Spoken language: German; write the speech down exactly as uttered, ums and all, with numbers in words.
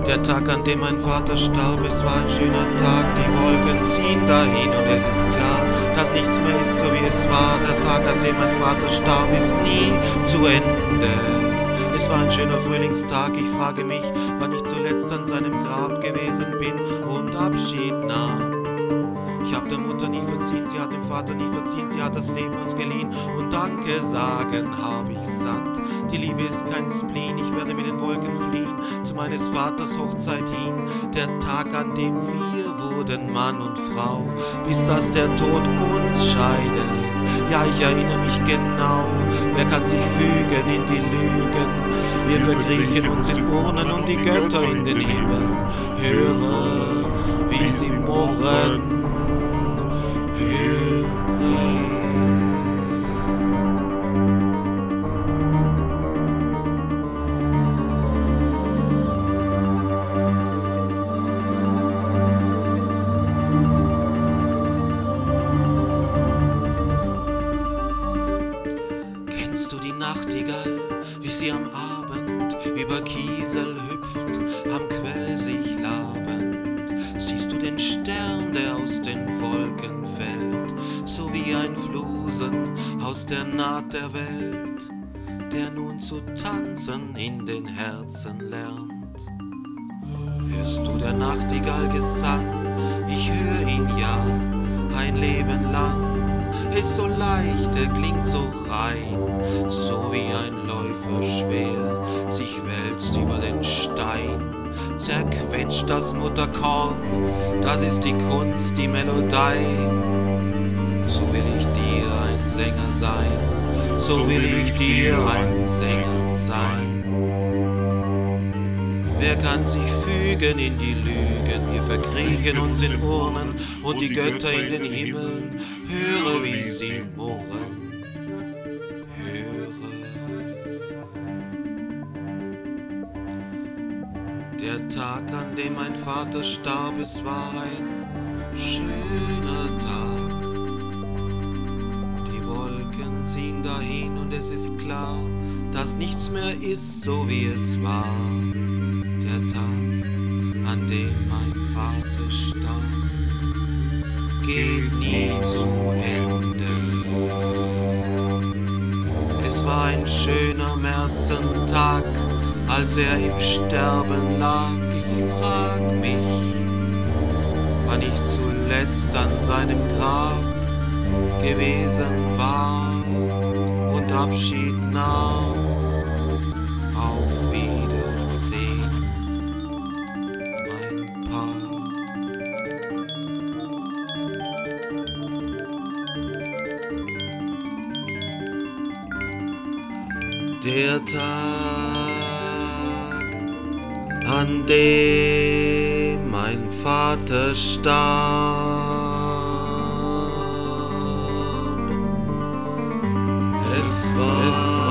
Der Tag, an dem mein Vater starb, es war ein schöner Tag. Die Wolken ziehen dahin und es ist klar, dass nichts mehr ist, so wie es war. Der Tag, an dem mein Vater starb, ist nie zu Ende. Es war ein schöner Frühlingstag, ich frage mich, wann ich zuletzt an seinem Grab gewesen bin und Abschied nahm. Ich hab der Mutter nie verziehen, sie hat dem Vater nie verziehen, sie hat das Leben uns geliehen und Danke sagen hab ich satt. Die Liebe ist kein Spleen, ich werde mit den Wolken fliehen, zu meines Vaters Hochzeit hin, der Tag, an dem wir wurden Mann und Frau, bis dass der Tod uns scheidet. Ja, ich erinnere mich genau, wer kann sich fügen in die Lügen? Wir verkriechen uns in Urnen und die Götter in den Himmel. Höre, wie sie murren. Höre. Kennst du die Nachtigall, wie sie am Abend über Kiesel hüpft, am Quell sich labend? Siehst du den Stern, der aus den Wolken fällt, so wie ein Flusen aus der Naht der Welt, der nun zu tanzen in den Herzen lernt? Hörst du der Nachtigall Gesang? Ich hör ihn ja ein Leben lang. Er ist so leicht, er klingt so rein, so wie ein Läufer schwer sich wälzt über den Stein. Zerquetscht das Mutterkorn, das ist die Kunst, die Melodie. So will ich dir ein Sänger sein, so will ich dir ein Sänger sein. Wer kann sich fügen in die Lügen? Wir verkriechen uns in Urnen und die Götter in den Himmeln. Höre, wie sie murren. Höre. Der Tag, an dem mein Vater starb, es war ein schöner Tag. Die Wolken ziehen dahin und es ist klar, dass nichts mehr ist, so wie es war. Der Tag, an dem mein Vater starb, geht nie zu Ende. Es war ein schöner Märzentag, als er im Sterben lag. Ich frag mich, wann ich zuletzt an seinem Grab gewesen war und Abschied nahm. Auf Wiedersehen. Der Tag, an dem mein Vater starb, es war